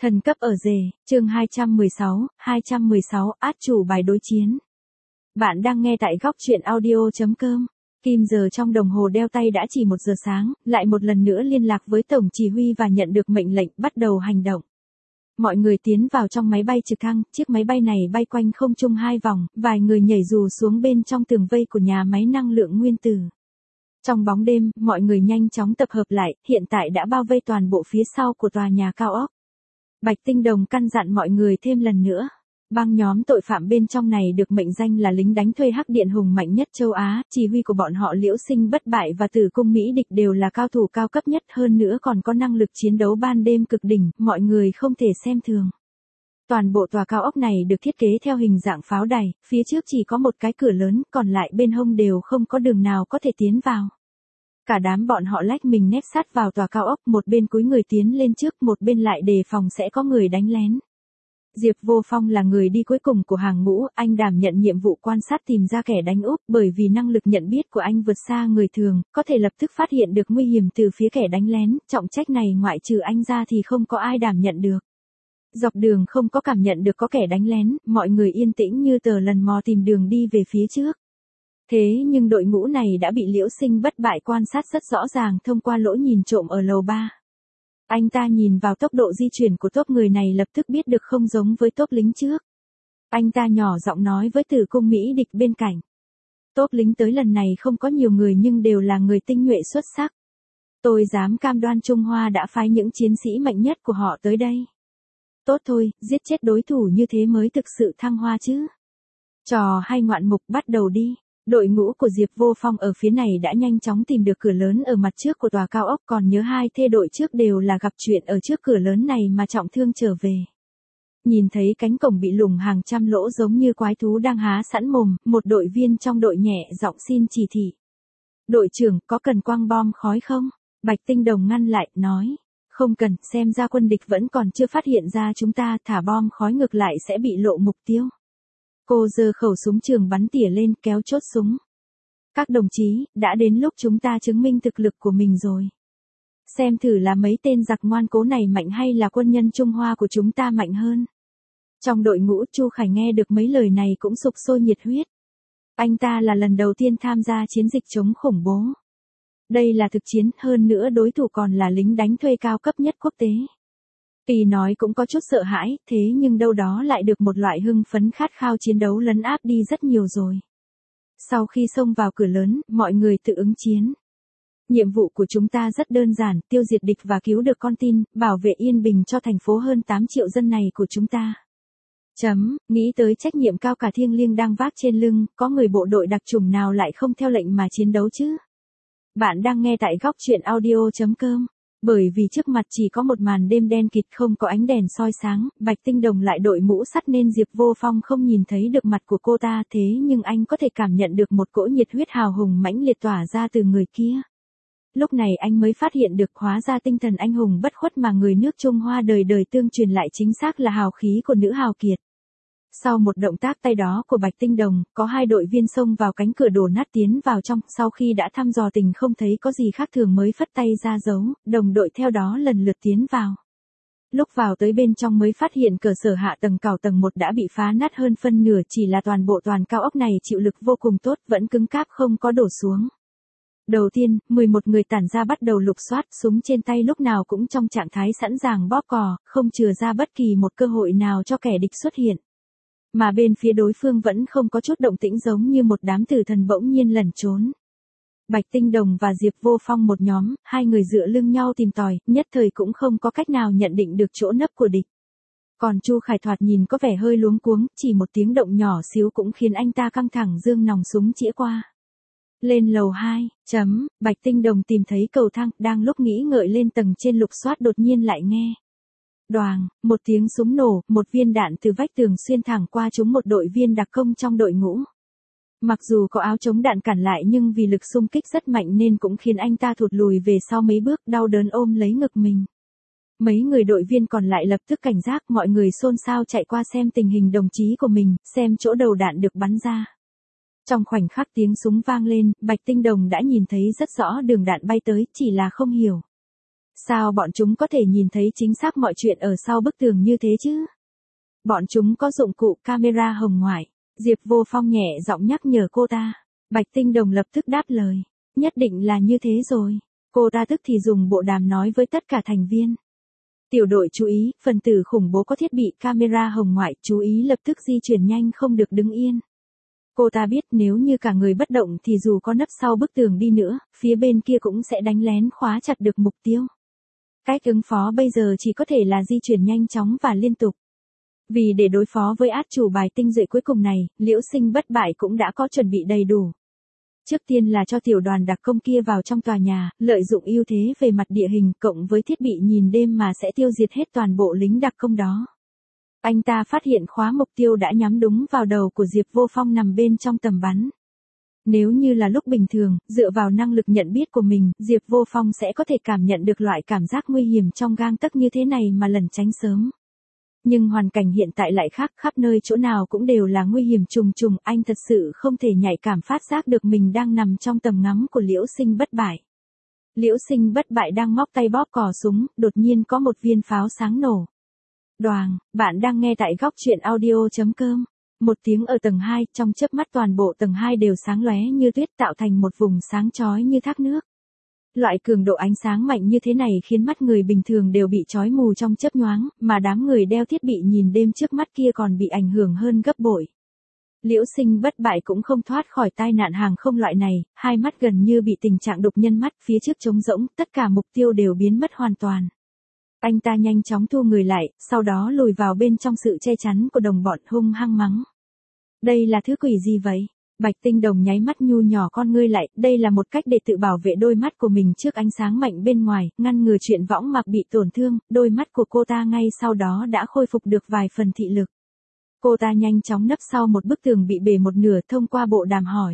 Thần cấp ở rể, chương 216, át chủ bài đối chiến. Bạn đang nghe tại góc truyện audio.com. Kim giờ trong đồng hồ đeo tay đã chỉ 1 giờ sáng, lại một lần nữa liên lạc với tổng chỉ huy và nhận được mệnh lệnh bắt đầu hành động. Mọi người tiến vào trong máy bay trực thăng, chiếc máy bay này bay quanh không trung 2 vòng, vài người nhảy dù xuống bên trong tường vây của nhà máy năng lượng nguyên tử. Trong bóng đêm, mọi người nhanh chóng tập hợp lại, hiện tại đã bao vây toàn bộ phía sau của tòa nhà cao ốc. Bạch Tinh Đồng căn dặn mọi người thêm lần nữa. Băng nhóm tội phạm bên trong này được mệnh danh là lính đánh thuê Hắc Điện hùng mạnh nhất châu Á, chỉ huy của bọn họ Liễu Sinh Bất Bại và Tử Cung Mỹ Địch đều là cao thủ cao cấp nhất, hơn nữa còn có năng lực chiến đấu ban đêm cực đỉnh, mọi người không thể xem thường. Toàn bộ tòa cao ốc này được thiết kế theo hình dạng pháo đài, phía trước chỉ có một cái cửa lớn, còn lại bên hông đều không có đường nào có thể tiến vào. Cả đám bọn họ lách mình nép sát vào tòa cao ốc, một bên cúi người tiến lên trước, một bên lại đề phòng sẽ có người đánh lén. Diệp Vô Phong là người đi cuối cùng của hàng ngũ, anh đảm nhận nhiệm vụ quan sát tìm ra kẻ đánh úp, bởi vì năng lực nhận biết của anh vượt xa người thường, có thể lập tức phát hiện được nguy hiểm từ phía kẻ đánh lén, trọng trách này ngoại trừ anh ra thì không có ai đảm nhận được. Dọc đường không có cảm nhận được có kẻ đánh lén, mọi người yên tĩnh như tờ lần mò tìm đường đi về phía trước. Thế nhưng đội ngũ này đã bị Liễu Sinh Bất Bại quan sát rất rõ ràng thông qua lỗ nhìn trộm ở lầu 3. Anh ta nhìn vào tốc độ di chuyển của tốp người này lập tức biết được không giống với tốp lính trước. Anh ta nhỏ giọng nói với Tử Cung Mỹ Địch bên cạnh. Tốp lính tới lần này không có nhiều người nhưng đều là người tinh nhuệ xuất sắc. Tôi dám cam đoan Trung Hoa đã phái những chiến sĩ mạnh nhất của họ tới đây. Tốt thôi, giết chết đối thủ như thế mới thực sự thăng hoa chứ. Trò hay ngoạn mục bắt đầu đi. Đội ngũ của Diệp Vô Phong ở phía này đã nhanh chóng tìm được cửa lớn ở mặt trước của tòa cao ốc, còn nhớ hai thê đội trước đều là gặp chuyện ở trước cửa lớn này mà trọng thương trở về. Nhìn thấy cánh cổng bị lủng hàng trăm lỗ giống như quái thú đang há sẵn mồm, một đội viên trong đội nhẹ giọng xin chỉ thị. Đội trưởng, có cần quăng bom khói không? Bạch Tinh Đồng ngăn lại, nói. Không cần, xem ra quân địch vẫn còn chưa phát hiện ra chúng ta, thả bom khói ngược lại sẽ bị lộ mục tiêu. Cô giơ khẩu súng trường bắn tỉa lên, kéo chốt súng. Các đồng chí, đã đến lúc chúng ta chứng minh thực lực của mình rồi. Xem thử là mấy tên giặc ngoan cố này mạnh hay là quân nhân Trung Hoa của chúng ta mạnh hơn. Trong đội ngũ, Chu Khải nghe được mấy lời này cũng sục sôi nhiệt huyết. Anh ta là lần đầu tiên tham gia chiến dịch chống khủng bố. Đây là thực chiến, hơn nữa đối thủ còn là lính đánh thuê cao cấp nhất quốc tế. Kỳ nói cũng có chút sợ hãi, thế nhưng đâu đó lại được một loại hưng phấn khát khao chiến đấu lấn áp đi rất nhiều rồi. Sau khi xông vào cửa lớn, mọi người tự ứng chiến. Nhiệm vụ của chúng ta rất đơn giản, tiêu diệt địch và cứu được con tin, bảo vệ yên bình cho thành phố hơn 8 triệu dân này của chúng ta. Nghĩ tới trách nhiệm cao cả thiêng liêng đang vác trên lưng, có người bộ đội đặc chủng nào lại không theo lệnh mà chiến đấu chứ? Bạn đang nghe tại góc truyện audio.com. Bởi vì trước mặt chỉ có một màn đêm đen kịt không có ánh đèn soi sáng, Bạch Tinh Đồng lại đội mũ sắt nên Diệp Vô Phong không nhìn thấy được mặt của cô ta, thế nhưng anh có thể cảm nhận được một cỗ nhiệt huyết hào hùng mãnh liệt tỏa ra từ người kia. Lúc này anh mới phát hiện được hóa ra tinh thần anh hùng bất khuất mà người nước Trung Hoa đời đời tương truyền lại chính xác là hào khí của nữ hào kiệt. Sau một động tác tay đó của Bạch Tinh Đồng, có hai đội viên xông vào cánh cửa đổ nát tiến vào trong, sau khi đã thăm dò tình không thấy có gì khác thường mới phất tay ra dấu, đồng đội theo đó lần lượt tiến vào. Lúc vào tới bên trong mới phát hiện cơ sở hạ tầng cảo tầng 1 đã bị phá nát hơn phân nửa, chỉ là toàn bộ toàn cao ốc này chịu lực vô cùng tốt, vẫn cứng cáp không có đổ xuống. Đầu tiên, 11 người tản ra bắt đầu lục soát, súng trên tay lúc nào cũng trong trạng thái sẵn sàng bóp cò, không chừa ra bất kỳ một cơ hội nào cho kẻ địch xuất hiện. Mà bên phía đối phương vẫn không có chút động tĩnh, giống như một đám tử thần bỗng nhiên lẩn trốn. Bạch Tinh Đồng và Diệp Vô Phong một nhóm, hai người dựa lưng nhau tìm tòi, nhất thời cũng không có cách nào nhận định được chỗ nấp của địch. Còn Chu Khải thoạt nhìn có vẻ hơi luống cuống, chỉ một tiếng động nhỏ xíu cũng khiến anh ta căng thẳng giương nòng súng chĩa qua. Lên lầu 2, Bạch Tinh Đồng tìm thấy cầu thang, đang lúc nghĩ ngợi lên tầng trên lục soát đột nhiên lại nghe. Đoàng, một tiếng súng nổ, một viên đạn từ vách tường xuyên thẳng qua trúng một đội viên đặc công trong đội ngũ. Mặc dù có áo chống đạn cản lại nhưng vì lực xung kích rất mạnh nên cũng khiến anh ta thụt lùi về sau mấy bước, đau đớn ôm lấy ngực mình. Mấy người đội viên còn lại lập tức cảnh giác, mọi người xôn xao chạy qua xem tình hình đồng chí của mình, xem chỗ đầu đạn được bắn ra. Trong khoảnh khắc tiếng súng vang lên, Bạch Tinh Đồng đã nhìn thấy rất rõ đường đạn bay tới, chỉ là không hiểu. Sao bọn chúng có thể nhìn thấy chính xác mọi chuyện ở sau bức tường như thế chứ? Bọn chúng có dụng cụ camera hồng ngoại. Diệp Vô Phong nhẹ giọng nhắc nhở cô ta. Bạch Tinh Đồng lập tức đáp lời. Nhất định là như thế rồi. Cô ta tức thì dùng bộ đàm nói với tất cả thành viên. Tiểu đội chú ý, phần tử khủng bố có thiết bị camera hồng ngoại, chú ý lập tức di chuyển nhanh không được đứng yên. Cô ta biết nếu như cả người bất động thì dù có nấp sau bức tường đi nữa, phía bên kia cũng sẽ đánh lén khóa chặt được mục tiêu. Cách ứng phó bây giờ chỉ có thể là di chuyển nhanh chóng và liên tục. Vì để đối phó với át chủ bài tinh duệ cuối cùng này, Liễu Sinh Bất Bại cũng đã có chuẩn bị đầy đủ. Trước tiên là cho tiểu đoàn đặc công kia vào trong tòa nhà, lợi dụng ưu thế về mặt địa hình cộng với thiết bị nhìn đêm mà sẽ tiêu diệt hết toàn bộ lính đặc công đó. Anh ta phát hiện khóa mục tiêu đã nhắm đúng vào đầu của Diệp Vô Phong nằm bên trong tầm bắn. Nếu như là lúc bình thường, dựa vào năng lực nhận biết của mình, Diệp Vô Phong sẽ có thể cảm nhận được loại cảm giác nguy hiểm trong gang tấc như thế này mà lẩn tránh sớm. Nhưng hoàn cảnh hiện tại lại khác, khắp nơi chỗ nào cũng đều là nguy hiểm trùng trùng, anh thật sự không thể nhạy cảm phát giác được mình đang nằm trong tầm ngắm của Liễu Sinh Bất Bại. Liễu Sinh Bất Bại đang móc tay bóp cò súng, đột nhiên có một viên pháo sáng nổ. Đoàng, bạn đang nghe tại góc truyện audio.com. Một tiếng ở tầng 2, trong chớp mắt toàn bộ tầng 2 đều sáng lóe như tuyết tạo thành một vùng sáng chói như thác nước. Loại cường độ ánh sáng mạnh như thế này khiến mắt người bình thường đều bị chói mù trong chớp nhoáng, mà đám người đeo thiết bị nhìn đêm trước mắt kia còn bị ảnh hưởng hơn gấp bội. Liễu Sinh Bất Bại cũng không thoát khỏi tai nạn hàng không loại này, hai mắt gần như bị tình trạng đục nhân mắt, phía trước trống rỗng, tất cả mục tiêu đều biến mất hoàn toàn. Anh ta nhanh chóng thu người lại, sau đó lùi vào bên trong sự che chắn của đồng bọn hung hăng mắng. Đây là thứ quỷ gì vậy? Bạch Tinh Đồng nháy mắt nhu nhỏ con ngươi lại, đây là một cách để tự bảo vệ đôi mắt của mình trước ánh sáng mạnh bên ngoài, ngăn ngừa chuyện võng mạc bị tổn thương, đôi mắt của cô ta ngay sau đó đã khôi phục được vài phần thị lực. Cô ta nhanh chóng nấp sau một bức tường bị bể một nửa thông qua bộ đàm hỏi.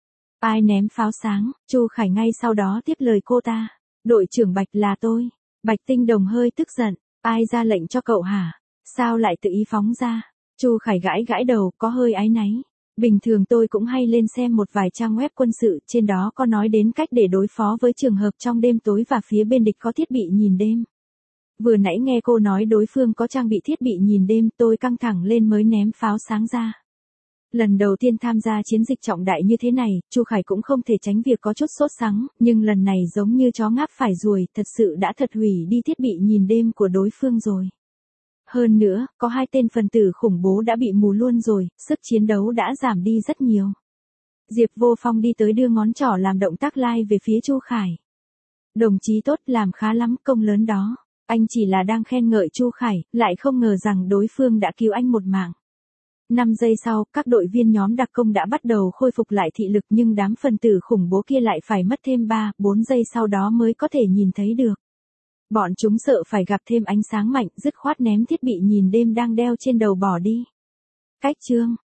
Ai ném pháo sáng? Chu Khải ngay sau đó tiếp lời cô ta. Đội trưởng Bạch là tôi. Bạch Tinh Đồng hơi tức giận. Ai ra lệnh cho cậu hả? Sao lại tự ý phóng ra? Chu Khải gãi gãi đầu, có hơi áy náy. Bình thường tôi cũng hay lên xem một vài trang web quân sự, trên đó có nói đến cách để đối phó với trường hợp trong đêm tối và phía bên địch có thiết bị nhìn đêm. Vừa nãy nghe cô nói đối phương có trang bị thiết bị nhìn đêm, tôi căng thẳng lên mới ném pháo sáng ra. Lần đầu tiên tham gia chiến dịch trọng đại như thế này, Chu Khải cũng không thể tránh việc có chút sốt sắng, nhưng lần này giống như chó ngáp phải ruồi, thật sự đã thật hủy đi thiết bị nhìn đêm của đối phương rồi. Hơn nữa, có hai tên phần tử khủng bố đã bị mù luôn rồi, sức chiến đấu đã giảm đi rất nhiều. Diệp Vô Phong đi tới đưa ngón trỏ làm động tác like về phía Chu Khải. Đồng chí tốt, làm khá lắm, công lớn đó. Anh chỉ là đang khen ngợi Chu Khải, lại không ngờ rằng đối phương đã cứu anh một mạng. 5 giây sau, các đội viên nhóm đặc công đã bắt đầu khôi phục lại thị lực nhưng đám phần tử khủng bố kia lại phải mất thêm 3-4 giây sau đó mới có thể nhìn thấy được. Bọn chúng sợ phải gặp thêm ánh sáng mạnh, dứt khoát ném thiết bị nhìn đêm đang đeo trên đầu bỏ đi. Cách chương